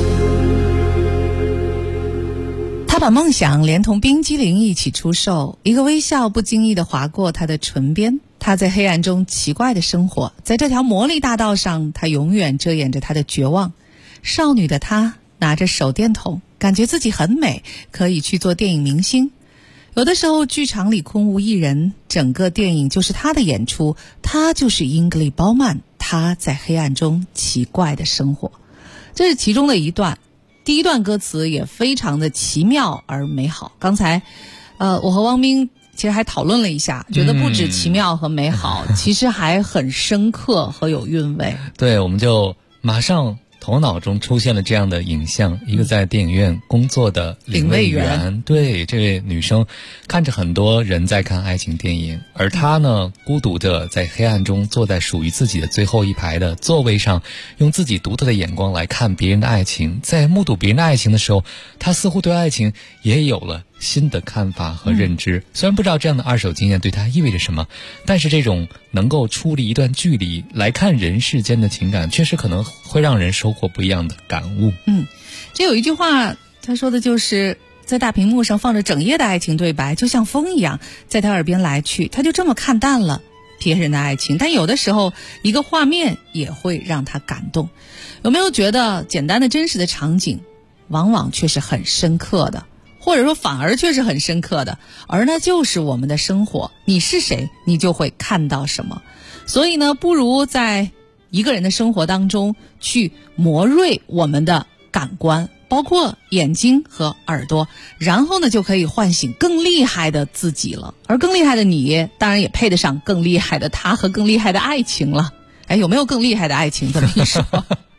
他把梦想连同冰激凌一起出售，一个微笑不经意地划过他的唇边。他在黑暗中奇怪的生活，在这条魔力大道上，他永远遮掩着他的绝望。少女的她拿着手电筒，感觉自己很美，可以去做电影明星。有的时候剧场里空无一人，整个电影就是她的演出，她就是英格丽·褒曼，她在黑暗中奇怪的生活。这是其中的一段。第一段歌词也非常的奇妙而美好。刚才我和汪冰其实还讨论了一下，觉得不止奇妙和美好，其实还很深刻和有韵味。 对，我们就马上头脑中出现了这样的影像，一个在电影院工作的领位员，对，这位女生看着很多人在看爱情电影，而她呢，孤独的在黑暗中坐在属于自己的最后一排的座位上，用自己独特的眼光来看别人的爱情。在目睹别人的爱情的时候，她似乎对爱情也有了新的看法和认知。虽然不知道这样的二手经验对她意味着什么，但是这种能够处理一段距离来看人世间的情感，确实可能会让人收获不一样的感悟。 这有一句话他说的就是在大屏幕上放着整夜的爱情对白，就像风一样在他耳边来去，他就这么看淡了别人的爱情。但有的时候一个画面也会让他感动。有没有觉得简单的真实的场景往往却是很深刻的，或者说反而却是很深刻的，而那就是我们的生活，你是谁你就会看到什么。所以呢，不如在一个人的生活当中去磨锐我们的感官，包括眼睛和耳朵，然后呢就可以唤醒更厉害的自己了。而更厉害的你当然也配得上更厉害的他和更厉害的爱情了。有没有更厉害的爱情这么一说？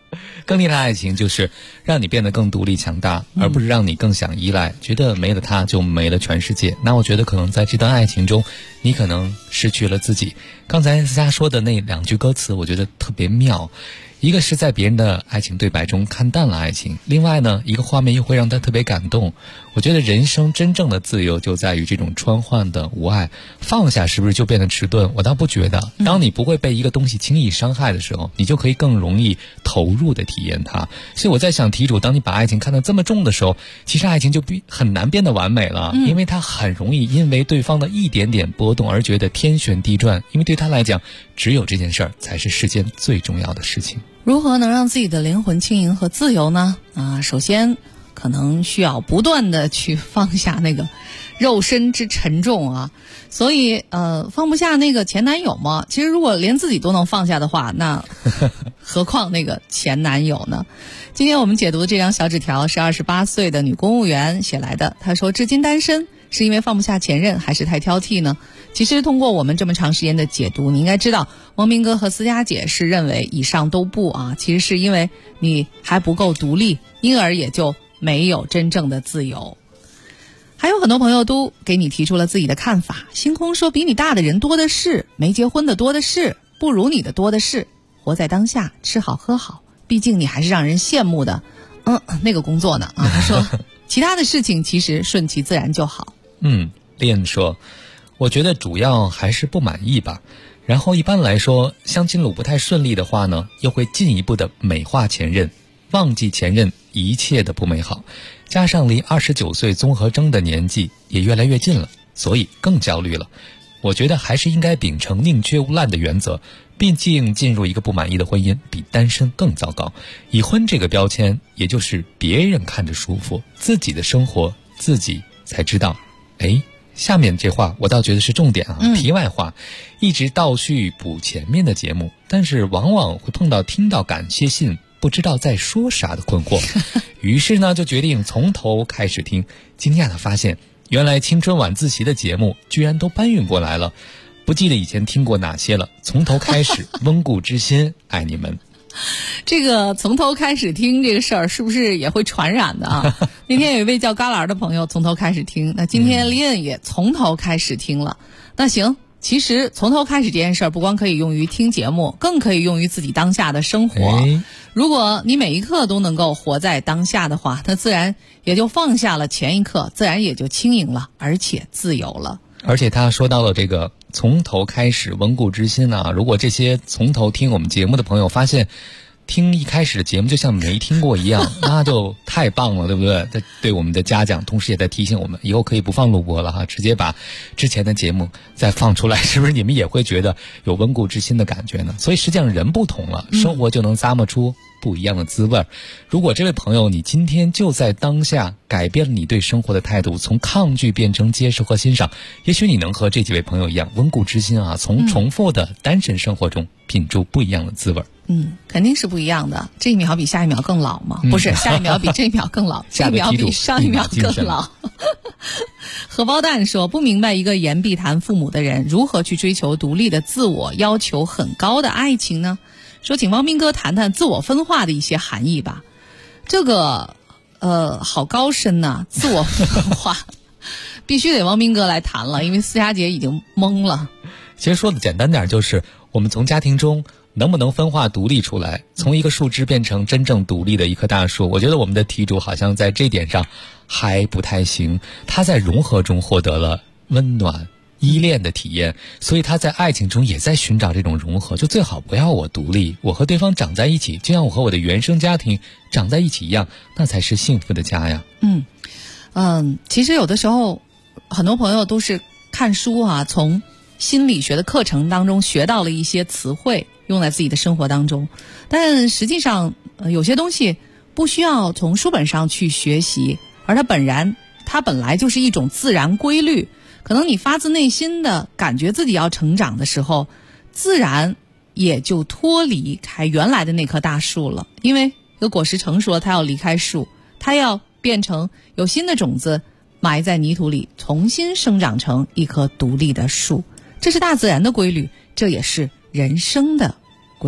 更厉害的爱情就是让你变得更独立强大，而不是让你更想依赖，觉得没了他就没了全世界。那我觉得可能在这段爱情中，你可能失去了自己。刚才思佳说的那2句歌词我觉得特别妙，一个是在别人的爱情对白中看淡了爱情，另外呢，一个画面又会让他特别感动。我觉得人生真正的自由就在于这种穿换的无爱，放下是不是就变得迟钝？我倒不觉得。当你不会被一个东西轻易伤害的时候，你就可以更容易投入的体验它。所以我在想，题主当你把爱情看得这么重的时候，其实爱情就很难变得完美了，因为它很容易因为对方的一点点波动而觉得天旋地转，因为对他来讲，只有这件事儿才是世间最重要的事情。 如何能让自己的灵魂轻盈和自由呢？首先可能需要不断的去放下那个肉身之沉重啊。所以放不下那个前男友嘛，其实如果连自己都能放下的话，那何况那个前男友呢？今天我们解读的这张小纸条是28岁的女公务员写来的，她说至今单身是因为放不下前任还是太挑剔呢？其实通过我们这么长时间的解读，你应该知道汪斌哥和思佳姐是认为以上都不啊，其实是因为你还不够独立，因而也就没有真正的自由。还有很多朋友都给你提出了自己的看法，星空说比你大的人多的是，没结婚的多的是，不如你的多的是，活在当下，吃好喝好，毕竟你还是让人羡慕的那个工作呢啊。他说其他的事情其实顺其自然就好。 练说我觉得主要还是不满意吧，然后一般来说相亲路不太顺利的话呢，又会进一步的美化前任，忘记前任一切的不美好，加上离29岁综合征的年纪也越来越近了，所以更焦虑了。我觉得还是应该秉承宁缺毋滥的原则，毕竟进入一个不满意的婚姻比单身更糟糕。已婚这个标签也就是别人看着舒服，自己的生活自己才知道。下面这话我倒觉得是重点啊。题外话，一直倒叙补前面的节目，但是往往会碰到听到感谢信不知道在说啥的困惑，于是呢就决定从头开始听，惊讶的发现原来青春晚自习的节目居然都搬运过来了，不记得以前听过哪些了，从头开始温故知新，爱你们。 这个从头开始听这个事儿是不是也会传染的啊？那天有一位叫旮旯的朋友从头开始听，那今天丽恩也从头开始听了。那行，其实从头开始这件事儿不光可以用于听节目，更可以用于自己当下的生活。如果你每一刻都能够活在当下的话，那自然也就放下了前一刻，自然也就轻盈了，而且自由了。 而且他说到了这个从头开始温故知新啊，如果这些从头听我们节目的朋友发现听一开始的节目就像没听过一样，那就太棒了，对不对？对我们的嘉奖，同时也在提醒我们以后可以不放录播了哈，直接把之前的节目再放出来，是不是你们也会觉得有温故知新的感觉呢？所以实际上人不同了，生活就能咂摸出不一样的滋味。如果这位朋友你今天就在当下改变了你对生活的态度，从抗拒变成接受和欣赏，也许你能和这几位朋友一样温故知新啊，从重复的单身生活中品出不一样的滋味。 肯定是不一样的，这一秒比下一秒更老嘛，不是下一秒比这一秒更老，这一秒比上一秒更老。荷包蛋说不明白一个言必谈父母的人如何去追求独立的自我，要求很高的爱情呢？说请汪斌哥谈谈自我分化的一些含义吧。这个好高深呐，自我分化必须得汪斌哥来谈了，因为思佳姐已经懵了。 其实说的简单点，就是我们从家庭中能不能分化独立出来，从一个树枝变成真正独立的一棵大树。我觉得我们的题主好像在这点上还不太行，他在融合中获得了温暖依恋的体验，所以他在爱情中也在寻找这种融合，就最好不要我独立，我和对方长在一起，就像我和我的原生家庭长在一起一样，那才是幸福的家呀。 其实有的时候很多朋友都是看书啊，从心理学的课程当中学到了一些词汇，用在自己的生活当中，但实际上有些东西不需要从书本上去学习，而它本来就是一种自然规律。可能你发自内心的感觉自己要成长的时候，自然也就脱离开原来的那棵大树了。因为一个果实成熟了，它要离开树，它要变成有新的种子埋在泥土里，重新生长成一棵独立的树。这是大自然的规律，这也是人生的规律。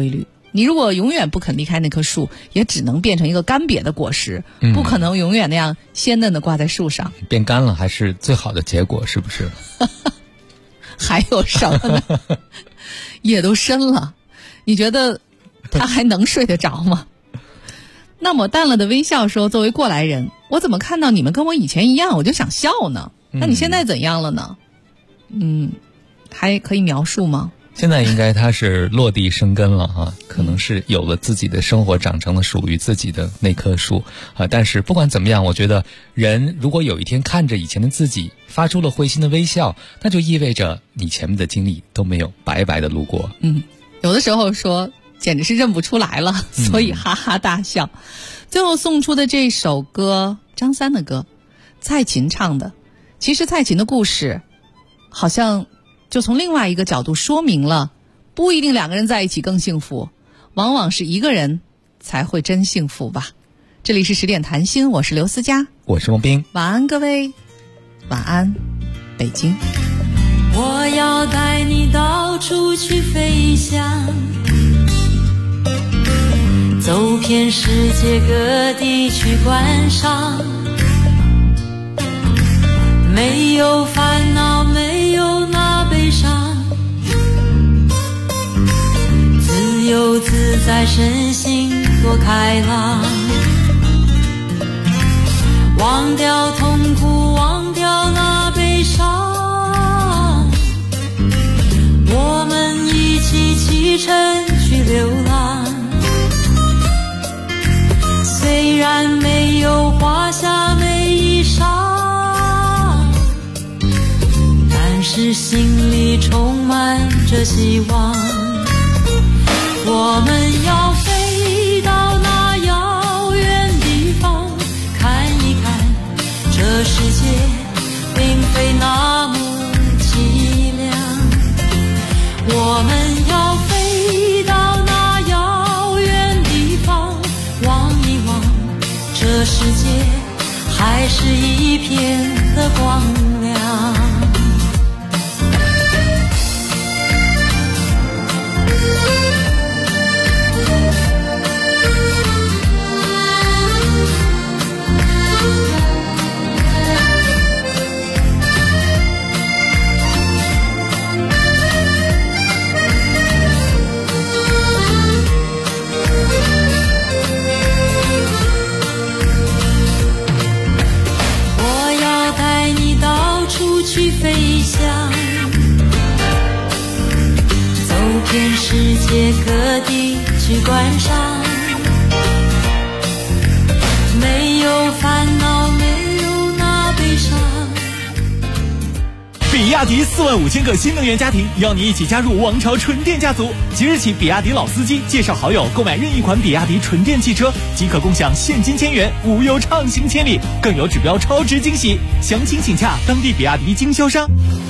你如果永远不肯离开那棵树，也只能变成一个干瘪的果实，不可能永远那样鲜嫩的挂在树上。 变干了还是最好的结果，是不是？ 还有什么呢？夜都深了，你觉得他还能睡得着吗？那么淡了的微笑说，作为过来人，我怎么看到你们跟我以前一样，我就想笑呢？那你现在怎样了呢？还可以描述吗？ 现在应该他是落地生根了啊，可能是有了自己的生活，长成了属于自己的那棵树啊。但是不管怎么样，我觉得人如果有一天看着以前的自己发出了会心的微笑，那就意味着你前面的经历都没有白白的路过。 有的时候说简直是认不出来了，所以哈哈大笑。最后送出的这首歌，张三的歌，蔡琴唱的。其实蔡琴的故事好像就从另外一个角度说明了，不一定两个人在一起更幸福，往往是一个人才会真幸福吧。这里是10点谈心，我是刘思佳， 我是孟斌。 晚安各位，晚安北京。 我要带你到处去飞翔，走遍世界各地去观赏，没有烦恼，没有那悲伤，自由自在，身心多开朗，忘掉痛苦，忘掉那悲伤，我们一起启程去流浪。虽然没有华厦美衣裳，但是心里充满着希望。我们要飞到那遥远地方，看一看这世界并非那么凄凉。我们要飞到那遥远地方，望一望这世界还是一片的光亮。去飞翔，走遍世界各地去观赏，没有烦恼，没有那悲伤。 比亚迪45000个新能源家庭邀你一起加入王朝纯电家族。即日起，比亚迪老司机介绍好友购买任意款比亚迪纯电汽车，即可共享现金1000元、无忧畅行千里，更有指标超值惊喜。详情请洽当地比亚迪经销商。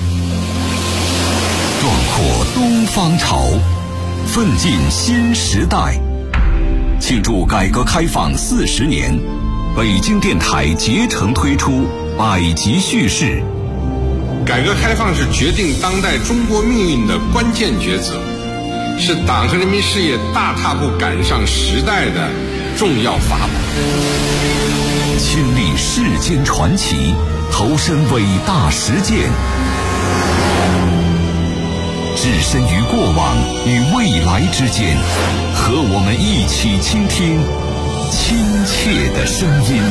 壮阔东方潮，奋进新时代。庆祝改革开放40年，北京电台竭诚推出百集叙事。 改革开放是决定当代中国命运的关键抉择，是党和人民事业大踏步赶上时代的重要法宝。 亲历世间传奇，投身伟大实践，置身于过往与未来之间，和我们一起倾听亲切的声音。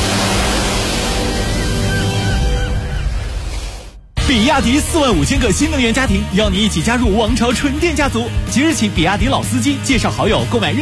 比亚迪45000个新能源家庭邀你一起加入王朝纯电家族。即日起，比亚迪老司机介绍好友购买任